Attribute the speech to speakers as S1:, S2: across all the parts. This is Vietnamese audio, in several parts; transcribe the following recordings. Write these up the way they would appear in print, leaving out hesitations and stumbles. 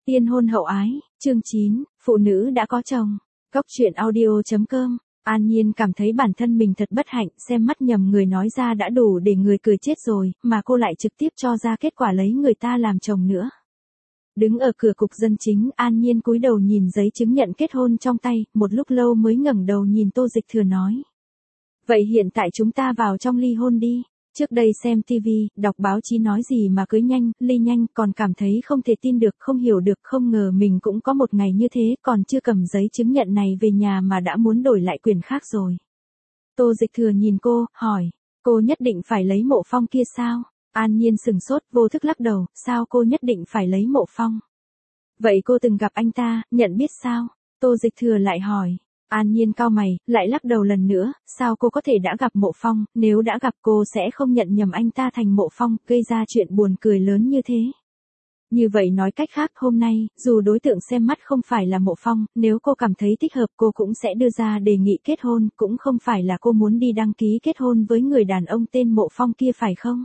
S1: Tiên hôn hậu ái, chương 9, phụ nữ đã có chồng. Góc truyện audio.com. An Nhiên cảm thấy bản thân mình thật bất hạnh, xem mắt nhầm người nói ra đã đủ để người cười chết rồi, mà cô lại trực tiếp cho ra kết quả lấy người ta làm chồng nữa. Đứng ở cửa cục dân chính, An Nhiên cúi đầu nhìn giấy chứng nhận kết hôn trong tay, một lúc lâu mới ngẩng đầu nhìn Tô Dịch Thừa nói. Vậy hiện tại chúng ta vào trong ly hôn đi. Trước đây xem TV, đọc báo chí nói gì mà cưới nhanh, ly nhanh, còn cảm thấy không thể tin được, không hiểu được, không ngờ mình cũng có một ngày như thế, còn chưa cầm giấy chứng nhận này về nhà mà đã muốn đổi lại quyền khác rồi. Tô Dịch Thừa nhìn cô, hỏi, cô nhất định phải lấy Mộ Phong kia sao? An Nhiên sừng sốt, vô thức lắc đầu, sao cô nhất định phải lấy Mộ Phong? Vậy cô từng gặp anh ta, nhận biết sao? Tô Dịch Thừa lại hỏi. An Nhiên cau mày, lại lắc đầu lần nữa, sao cô có thể đã gặp Mộ Phong, nếu đã gặp cô sẽ không nhận nhầm anh ta thành Mộ Phong, gây ra chuyện buồn cười lớn như thế. Như vậy nói cách khác, hôm nay, dù đối tượng xem mắt không phải là Mộ Phong, nếu cô cảm thấy thích hợp cô cũng sẽ đưa ra đề nghị kết hôn, cũng không phải là cô muốn đi đăng ký kết hôn với người đàn ông tên Mộ Phong kia phải không?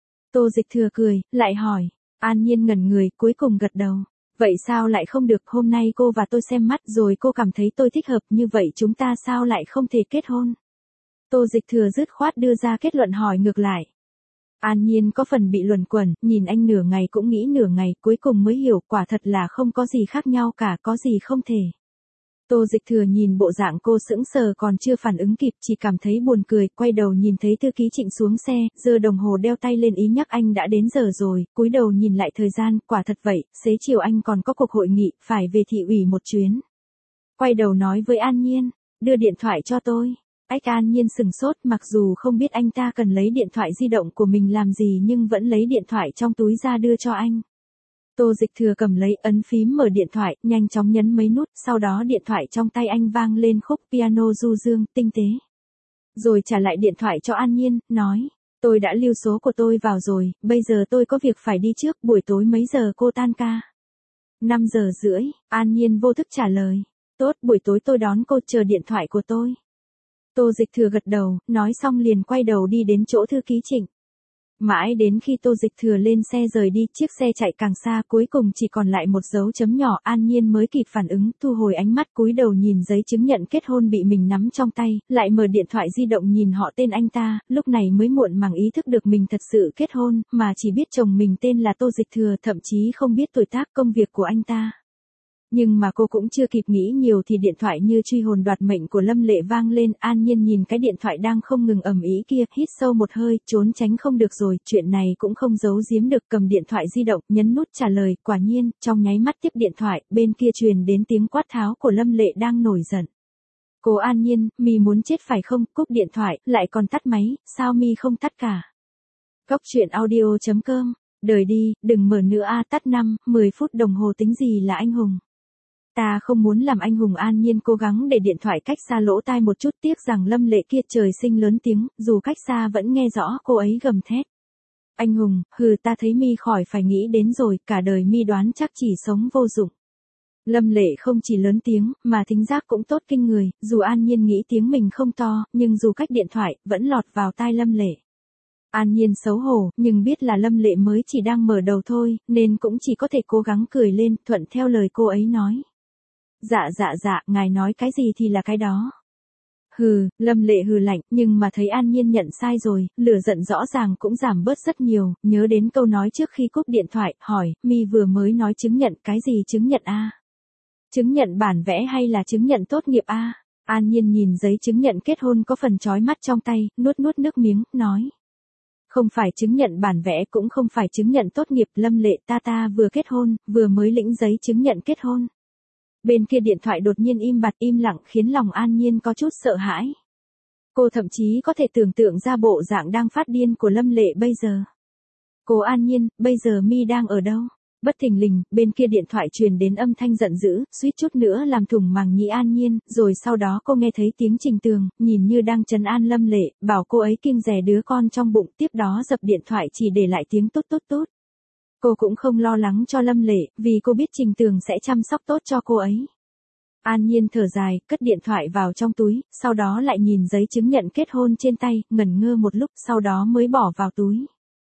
S1: Tô Dịch Thừa cười, lại hỏi. An Nhiên ngẩn người, cuối cùng gật đầu. Vậy sao lại không được, hôm nay cô và tôi xem mắt rồi cô cảm thấy tôi thích hợp, như vậy chúng ta sao lại không thể kết hôn? Tô Dịch Thừa dứt khoát đưa ra kết luận hỏi ngược lại. An Nhiên có phần bị luẩn quẩn, nhìn anh nửa ngày cũng nghĩ nửa ngày, cuối cùng mới hiểu quả thật là không có gì khác nhau cả, có gì không thể. Tô Dịch Thừa nhìn bộ dạng cô sững sờ còn chưa phản ứng kịp, chỉ cảm thấy buồn cười, quay đầu nhìn thấy thư ký Trịnh xuống xe, giơ đồng hồ đeo tay lên ý nhắc anh đã đến giờ rồi, cúi đầu nhìn lại thời gian, quả thật vậy, xế chiều anh còn có cuộc hội nghị, phải về thị ủy một chuyến. Quay đầu nói với An Nhiên, đưa điện thoại cho tôi. An Nhiên sừng sốt, mặc dù không biết anh ta cần lấy điện thoại di động của mình làm gì nhưng vẫn lấy điện thoại trong túi ra đưa cho anh. Tô Dịch Thừa cầm lấy, ấn phím mở điện thoại, nhanh chóng nhấn mấy nút, sau đó điện thoại trong tay anh vang lên khúc piano du dương, tinh tế. Rồi trả lại điện thoại cho An Nhiên, nói, tôi đã lưu số của tôi vào rồi, bây giờ tôi có việc phải đi trước, buổi tối mấy giờ cô tan ca? 5:30, An Nhiên vô thức trả lời, tốt, buổi tối tôi đón cô, chờ điện thoại của tôi. Tô Dịch Thừa gật đầu, nói xong liền quay đầu đi đến chỗ thư ký Trịnh. Mãi đến khi Tô Dịch Thừa lên xe rời đi, chiếc xe chạy càng xa, cuối cùng chỉ còn lại một dấu chấm nhỏ, An Nhiên mới kịp phản ứng, thu hồi ánh mắt cúi đầu nhìn giấy chứng nhận kết hôn bị mình nắm trong tay, lại mở điện thoại di động nhìn họ tên anh ta, lúc này mới muộn màng ý thức được mình thật sự kết hôn, mà chỉ biết chồng mình tên là Tô Dịch Thừa, thậm chí không biết tuổi tác công việc của anh ta. Nhưng mà cô cũng chưa kịp nghĩ nhiều thì điện thoại như truy hồn đoạt mệnh của Lâm Lệ vang lên, An Nhiên nhìn cái điện thoại đang không ngừng ầm ĩ kia, hít sâu một hơi, trốn tránh không được rồi, chuyện này cũng không giấu giếm được, cầm điện thoại di động, nhấn nút trả lời, quả nhiên, trong nháy mắt tiếp điện thoại, bên kia truyền đến tiếng quát tháo của Lâm Lệ đang nổi giận. Cô An Nhiên, mi muốn chết phải không, cúp điện thoại, lại còn tắt máy, sao mi không tắt cả? Góc truyện audio.com, đời đi, đừng mở nữa tắt 5-10 phút đồng hồ tính gì là anh hùng. Ta không muốn làm anh hùng. An Nhiên cố gắng để điện thoại cách xa lỗ tai một chút, tiếc rằng Lâm Lệ kia trời sinh lớn tiếng, dù cách xa vẫn nghe rõ cô ấy gầm thét. Anh hùng, hừ, ta thấy mi khỏi phải nghĩ đến rồi, cả đời mi đoán chắc chỉ sống vô dụng. Lâm Lệ không chỉ lớn tiếng, mà thính giác cũng tốt kinh người, dù An Nhiên nghĩ tiếng mình không to, nhưng dù cách điện thoại, vẫn lọt vào tai Lâm Lệ. An Nhiên xấu hổ, nhưng biết là Lâm Lệ mới chỉ đang mở đầu thôi, nên cũng chỉ có thể cố gắng cười lên, thuận theo lời cô ấy nói. Dạ, ngài nói cái gì thì là cái đó. Hừ, Lâm Lệ hừ lạnh, nhưng mà thấy An Nhiên nhận sai rồi, lửa giận rõ ràng cũng giảm bớt rất nhiều, nhớ đến câu nói trước khi cúp điện thoại, hỏi, mi vừa mới nói chứng nhận, cái gì chứng nhận a? Chứng nhận bản vẽ hay là chứng nhận tốt nghiệp a? An Nhiên nhìn giấy chứng nhận kết hôn có phần chói mắt trong tay, nuốt nước miếng, nói. Không phải chứng nhận bản vẽ cũng không phải chứng nhận tốt nghiệp, Lâm Lệ, ta vừa kết hôn, vừa mới lĩnh giấy chứng nhận kết hôn. Bên kia điện thoại đột nhiên im bặt im lặng khiến lòng An Nhiên có chút sợ hãi. Cô thậm chí có thể tưởng tượng ra bộ dạng đang phát điên của Lâm Lệ bây giờ. Cô An Nhiên, bây giờ mi đang ở đâu? Bất thình lình, bên kia điện thoại truyền đến âm thanh giận dữ, suýt chút nữa làm thủng màng nhĩ An Nhiên, rồi sau đó cô nghe thấy tiếng Trình Tường, nhìn như đang trấn an Lâm Lệ, bảo cô ấy kiêng dè đứa con trong bụng, tiếp đó dập điện thoại chỉ để lại tiếng tốt. Cô cũng không lo lắng cho Lâm Lệ, vì cô biết Trình Tường sẽ chăm sóc tốt cho cô ấy. An Nhiên thở dài, cất điện thoại vào trong túi, sau đó lại nhìn giấy chứng nhận kết hôn trên tay, ngẩn ngơ một lúc, sau đó mới bỏ vào túi.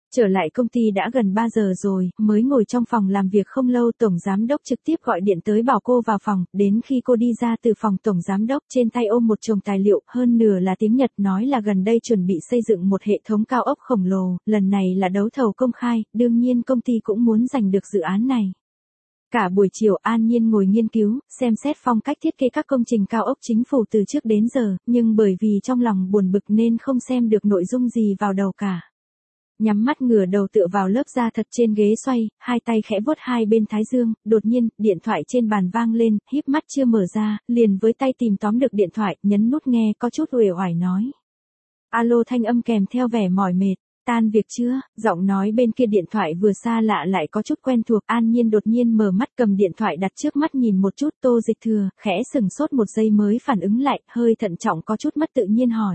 S1: Trở lại công ty đã gần 3 giờ rồi, mới ngồi trong phòng làm việc không lâu tổng giám đốc trực tiếp gọi điện tới bảo cô vào phòng, đến khi cô đi ra từ phòng tổng giám đốc trên tay ôm một chồng tài liệu, hơn nửa là tiếng Nhật nói là gần đây chuẩn bị xây dựng một hệ thống cao ốc khổng lồ, lần này là đấu thầu công khai, đương nhiên công ty cũng muốn giành được dự án này. Cả buổi chiều An Nhiên ngồi nghiên cứu, xem xét phong cách thiết kế các công trình cao ốc chính phủ từ trước đến giờ, nhưng bởi vì trong lòng buồn bực nên không xem được nội dung gì vào đầu cả. Nhắm mắt ngửa đầu tựa vào lớp da thật trên ghế xoay, hai tay khẽ vuốt hai bên thái dương, đột nhiên, điện thoại trên bàn vang lên, híp mắt chưa mở ra, liền với tay tìm tóm được điện thoại, nhấn nút nghe có chút uể oải nói. Alo, thanh âm kèm theo vẻ mỏi mệt. Tan việc chưa? Giọng nói bên kia điện thoại vừa xa lạ lại có chút quen thuộc. An Nhiên đột nhiên mở mắt cầm điện thoại đặt trước mắt nhìn một chút. Tô Dịch Thừa, khẽ sừng sốt một giây mới phản ứng lại, hơi thận trọng có chút mất tự nhiên hỏi.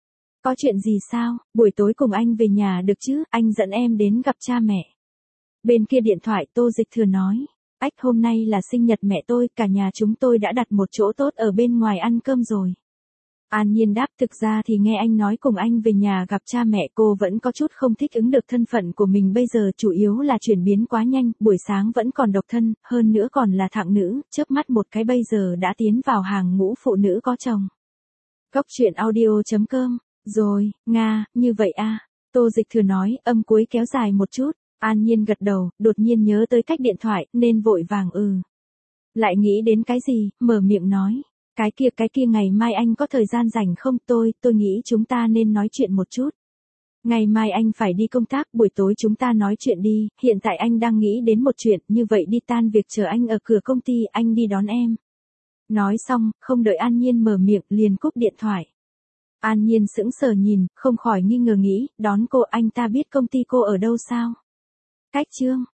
S1: Có chuyện gì sao? Buổi tối cùng anh về nhà được chứ? Anh dẫn em đến gặp cha mẹ. Bên kia điện thoại Tô Dịch Thừa nói. Ách, hôm nay là sinh nhật mẹ tôi, cả nhà chúng tôi đã đặt một chỗ tốt ở bên ngoài ăn cơm rồi. An Nhiên đáp, thực ra thì nghe anh nói cùng anh về nhà gặp cha mẹ, cô vẫn có chút không thích ứng được thân phận của mình bây giờ, chủ yếu là chuyển biến quá nhanh, buổi sáng vẫn còn độc thân, hơn nữa còn là thạng nữ, chớp mắt một cái bây giờ đã tiến vào hàng ngũ phụ nữ có chồng. Góc truyện audio.com. Rồi, Nga, như vậy à? Tô Dịch Thừa nói, âm cuối kéo dài một chút. An Nhiên gật đầu, đột nhiên nhớ tới cách điện thoại, nên vội vàng Lại nghĩ đến cái gì, mở miệng nói. Cái kia ngày mai anh có thời gian rảnh không? Tôi nghĩ chúng ta nên nói chuyện một chút. Ngày mai anh phải đi công tác, buổi tối chúng ta nói chuyện đi, hiện tại anh đang nghĩ đến một chuyện, như vậy đi, tan việc chờ anh ở cửa công ty, anh đi đón em. Nói xong, không đợi An Nhiên mở miệng, liền cúp điện thoại. An Nhiên sững sờ nhìn, không khỏi nghi ngờ nghĩ, đón cô, anh ta biết công ty cô ở đâu sao? Cách Chương